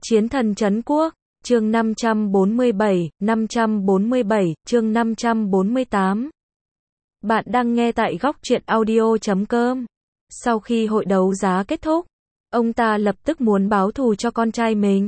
Chiến thần trấn quốc, chương 547, chương 548. Bạn đang nghe tại góc truyện audio.com. Sau khi hội đấu giá kết thúc, ông ta lập tức muốn báo thù cho con trai mình.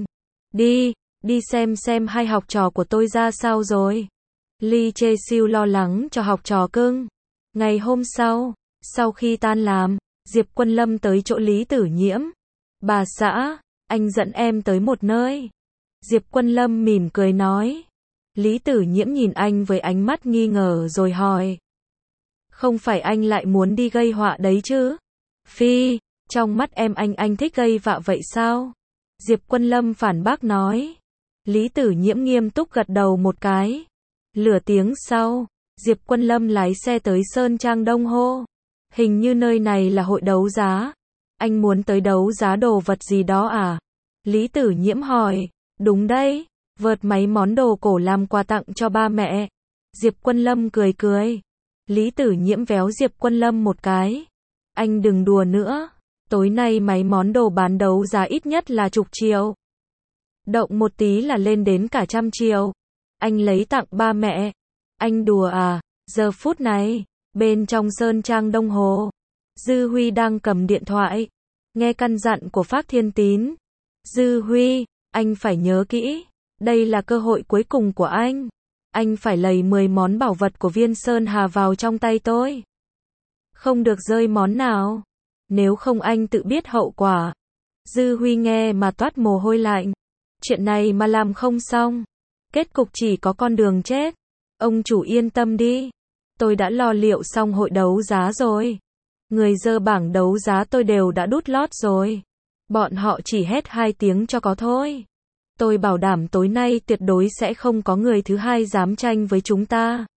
Đi xem hai học trò của tôi ra sao rồi. Lee Jae-sưu lo lắng cho học trò cưng. Ngày hôm sau khi tan làm, Diệp Quân Lâm tới chỗ Lý Tử Nhiễm. Bà xã, anh dẫn em tới một nơi. Diệp Quân Lâm mỉm cười nói. Lý Tử Nhiễm nhìn anh với ánh mắt nghi ngờ rồi hỏi. Không phải anh lại muốn đi gây họa đấy chứ? Phi, trong mắt em anh thích gây vạ vậy sao? Diệp Quân Lâm phản bác nói. Lý Tử Nhiễm nghiêm túc gật đầu một cái. Nửa tiếng sau, Diệp Quân Lâm lái xe tới Sơn Trang Đông Hô. Hình như nơi này là hội đấu giá. Anh muốn tới đấu giá đồ vật gì đó à? Lý Tử Nhiễm hỏi. Đúng đấy, vợt máy món đồ cổ làm quà tặng cho ba mẹ. Diệp Quân Lâm cười. Lý Tử Nhiễm véo Diệp Quân Lâm một cái. Anh đừng đùa nữa. Tối nay máy món đồ bán đấu giá ít nhất là chục triệu. Động một tí là lên đến cả 100 triệu. Anh lấy tặng ba mẹ. Anh đùa à? Giờ phút này, bên trong Sơn Trang Đông Hồ, Dư Huy đang cầm điện thoại, nghe căn dặn của Phác Thiên Tín. Dư Huy, anh phải nhớ kỹ, đây là cơ hội cuối cùng của anh. Anh phải lấy 10 món bảo vật của Viên Sơn Hà vào trong tay tôi. Không được rơi món nào. Nếu không anh tự biết hậu quả. Dư Huy nghe mà toát mồ hôi lạnh. Chuyện này mà làm không xong, kết cục chỉ có con đường chết. Ông chủ yên tâm đi. Tôi đã lo liệu xong hội đấu giá rồi. Người dơ bảng đấu giá tôi đều đã đút lót rồi. Bọn họ chỉ hét 2 tiếng cho có thôi. Tôi bảo đảm tối nay tuyệt đối sẽ không có người thứ hai dám tranh với chúng ta.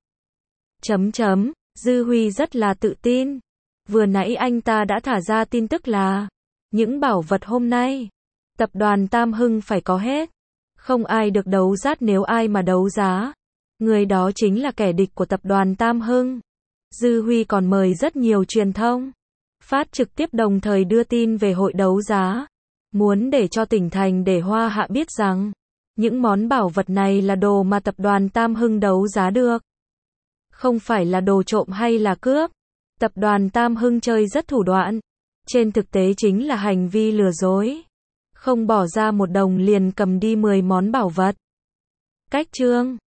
Dư Huy rất là tự tin. Vừa nãy anh ta đã thả ra tin tức là những bảo vật hôm nay tập đoàn Tam Hưng phải có hết. Không ai được đấu giá, nếu ai mà đấu giá, người đó chính là kẻ địch của tập đoàn Tam Hưng. Dư Huy còn mời rất nhiều truyền thông phát trực tiếp đồng thời đưa tin về hội đấu giá, muốn để cho tỉnh thành để Hoa Hạ biết rằng những món bảo vật này là đồ mà tập đoàn Tam Hưng đấu giá được, không phải là đồ trộm hay là cướp. Tập đoàn Tam Hưng chơi rất thủ đoạn, trên thực tế chính là hành vi lừa dối, không bỏ ra một đồng liền cầm đi 10 món bảo vật. Cách chương